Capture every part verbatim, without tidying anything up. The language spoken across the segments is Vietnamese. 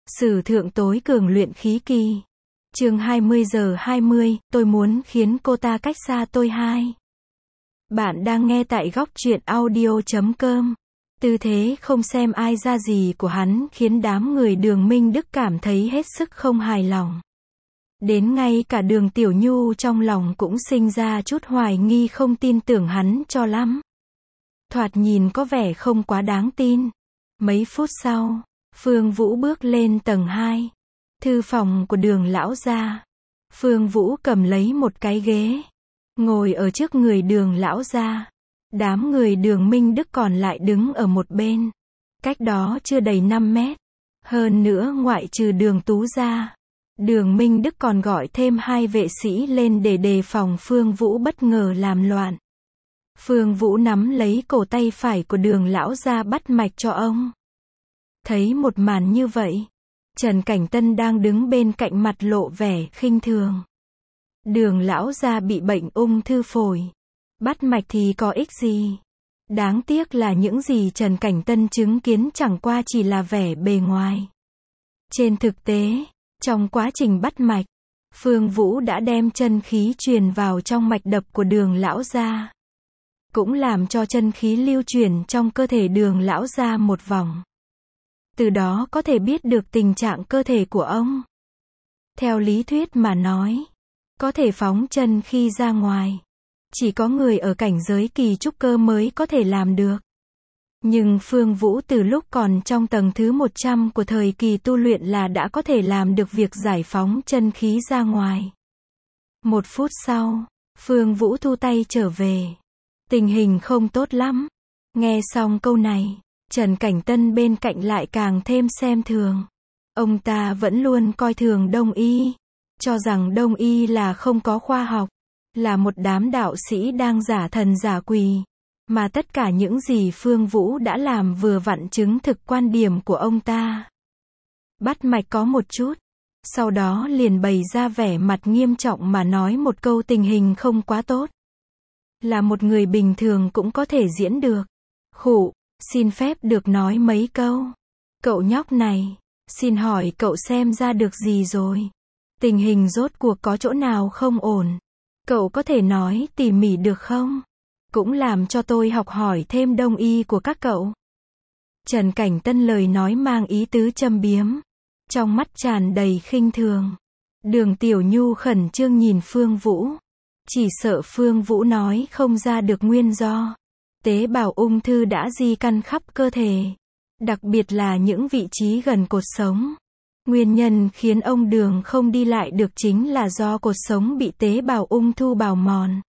Sử thượng tối cường luyện khí kỳ. Chương hai mươi giờ hai mươi, tôi muốn khiến cô ta cách xa tôi hai. Bạn đang nghe tại góc truyện audio chấm com. Tư thế không xem ai ra gì của hắn khiến đám người Đường Minh Đức cảm thấy hết sức không hài lòng. Đến ngay cả Đường Tiểu Nhu trong lòng cũng sinh ra chút hoài nghi, không tin tưởng hắn cho lắm. Thoạt nhìn có vẻ không quá đáng tin. Mấy phút sau, Phương Vũ bước lên tầng hai. Thư phòng của Đường lão gia. Phương Vũ cầm lấy một cái ghế, ngồi ở trước người Đường lão gia. Đám người Đường Minh Đức còn lại đứng ở một bên. Cách đó chưa đầy năm mét. Hơn nữa ngoại trừ Đường Tú ra, Đường Minh Đức còn gọi thêm hai vệ sĩ lên để đề phòng Phương Vũ bất ngờ làm loạn. Phương Vũ nắm lấy cổ tay phải của Đường lão gia bắt mạch cho ông. Thấy một màn như vậy, Trần Cảnh Tân đang đứng bên cạnh mặt lộ vẻ khinh thường. Đường lão gia bị bệnh ung thư phổi, bắt mạch thì có ích gì? Đáng tiếc là những gì Trần Cảnh Tân chứng kiến chẳng qua chỉ là vẻ bề ngoài. Trên thực tế, trong quá trình bắt mạch, Phương Vũ đã đem chân khí truyền vào trong mạch đập của Đường lão gia, cũng làm cho chân khí lưu chuyển trong cơ thể Đường lão gia một vòng. Từ đó có thể biết được tình trạng cơ thể của ông. Theo lý thuyết mà nói, có thể phóng chân khi ra ngoài, chỉ có người ở cảnh giới kỳ trúc cơ mới có thể làm được. Nhưng Phương Vũ từ lúc còn trong tầng thứ một trăm của thời kỳ tu luyện là đã có thể làm được việc giải phóng chân khí ra ngoài. Một phút sau, Phương Vũ thu tay trở về. Tình hình không tốt lắm. Nghe xong câu này, Trần Cảnh Tân bên cạnh lại càng thêm xem thường. Ông ta vẫn luôn coi thường Đông y, cho rằng Đông y là không có khoa học, là một đám đạo sĩ đang giả thần giả quỷ. Mà tất cả những gì Phương Vũ đã làm vừa vặn chứng thực quan điểm của ông ta. Bắt mạch có một chút, sau đó liền bày ra vẻ mặt nghiêm trọng mà nói một câu tình hình không quá tốt. Là một người bình thường cũng có thể diễn được. Khụ, xin phép được nói mấy câu. Cậu nhóc này, xin hỏi cậu xem ra được gì rồi? Tình hình rốt cuộc có chỗ nào không ổn? Cậu có thể nói tỉ mỉ được không? Cũng làm cho tôi học hỏi thêm Đông y của các cậu. Trần Cảnh Tân lời nói mang ý tứ châm biếm, trong mắt tràn đầy khinh thường. Đường Tiểu Nhu khẩn trương nhìn Phương Vũ, chỉ sợ Phương Vũ nói không ra được nguyên do. Tế bào ung thư đã di căn khắp cơ thể, đặc biệt là những vị trí gần cột sống. Nguyên nhân khiến ông Đường không đi lại được chính là do cột sống bị tế bào ung thư bào mòn.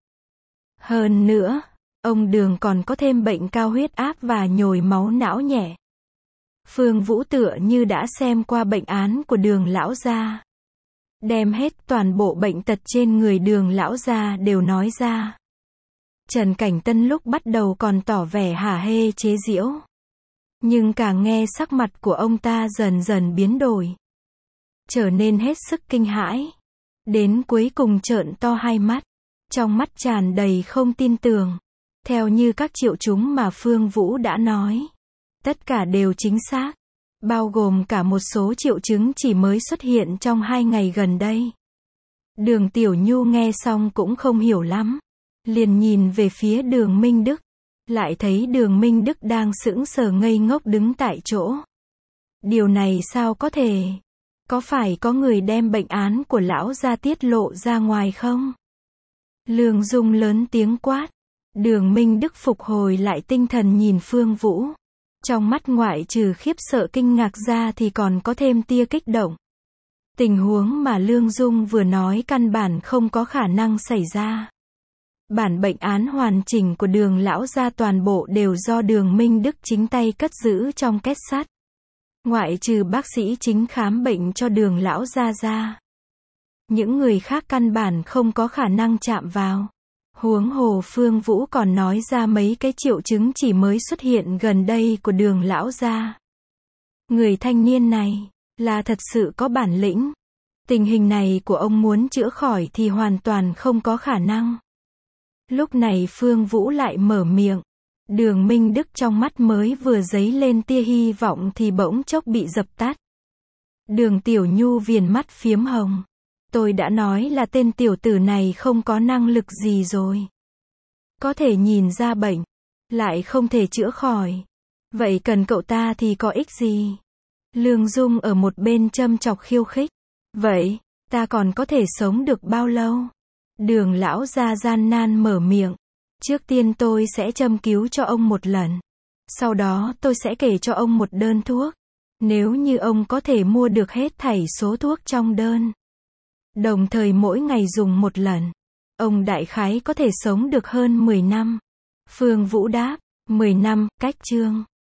Hơn nữa, ông Đường còn có thêm bệnh cao huyết áp và nhồi máu não nhẹ. Phương Vũ tựa như đã xem qua bệnh án của Đường lão gia, đem hết toàn bộ bệnh tật trên người Đường lão gia đều nói ra. Trần Cảnh Tân lúc bắt đầu còn tỏ vẻ hả hê chế giễu, nhưng càng nghe sắc mặt của ông ta dần dần biến đổi, trở nên hết sức kinh hãi, đến cuối cùng trợn to hai mắt, trong mắt tràn đầy không tin tưởng. Theo như các triệu chứng mà Phương Vũ đã nói, tất cả đều chính xác, bao gồm cả một số triệu chứng chỉ mới xuất hiện trong hai ngày gần đây. Đường Tiểu Nhu nghe xong cũng không hiểu lắm, liền nhìn về phía Đường Minh Đức, lại thấy Đường Minh Đức đang sững sờ ngây ngốc đứng tại chỗ. Điều này sao có thể? Có phải có người đem bệnh án của lão gia tiết lộ ra ngoài không? Lương Dung lớn tiếng quát. Đường Minh Đức phục hồi lại tinh thần nhìn Phương Vũ. Trong mắt ngoại trừ khiếp sợ kinh ngạc ra thì còn có thêm tia kích động. Tình huống mà Lương Dung vừa nói căn bản không có khả năng xảy ra. Bản bệnh án hoàn chỉnh của Đường lão gia toàn bộ đều do Đường Minh Đức chính tay cất giữ trong két sắt. Ngoại trừ bác sĩ chính khám bệnh cho Đường lão gia ra, những người khác căn bản không có khả năng chạm vào. Huống hồ Phương Vũ còn nói ra mấy cái triệu chứng chỉ mới xuất hiện gần đây của Đường lão gia. Người thanh niên này là thật sự có bản lĩnh. Tình hình này của ông muốn chữa khỏi thì hoàn toàn không có khả năng. Lúc này Phương Vũ lại mở miệng. Đường Minh Đức trong mắt mới vừa dấy lên tia hy vọng thì bỗng chốc bị dập tắt. Đường Tiểu Nhu viền mắt phiếm hồng. Tôi đã nói là tên tiểu tử này không có năng lực gì rồi. Có thể nhìn ra bệnh, lại không thể chữa khỏi. Vậy cần cậu ta thì có ích gì? Lương Dung ở một bên châm chọc khiêu khích. Vậy, ta còn có thể sống được bao lâu? Đường lão gia gian nan mở miệng. Trước tiên tôi sẽ châm cứu cho ông một lần. Sau đó tôi sẽ kể cho ông một đơn thuốc. Nếu như ông có thể mua được hết thảy số thuốc trong đơn, đồng thời mỗi ngày dùng một lần, ông đại khái có thể sống được hơn mười năm. Phương Vũ đáp, mười năm, cách chương.